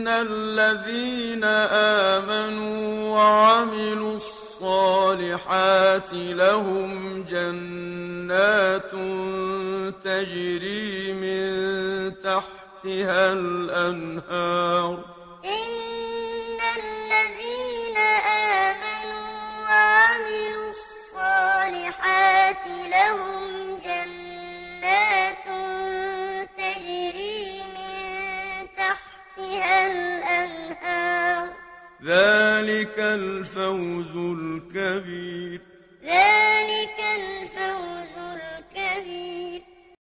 الذين آمنوا وعملوا الصالحات لهم جنات تجري من تحتها الأنهار إن الذين آمنوا وعملوا الصالحات لهم جنات تجري من تحتها الأنهار ذلك الفوز الكبير ذلك الفوز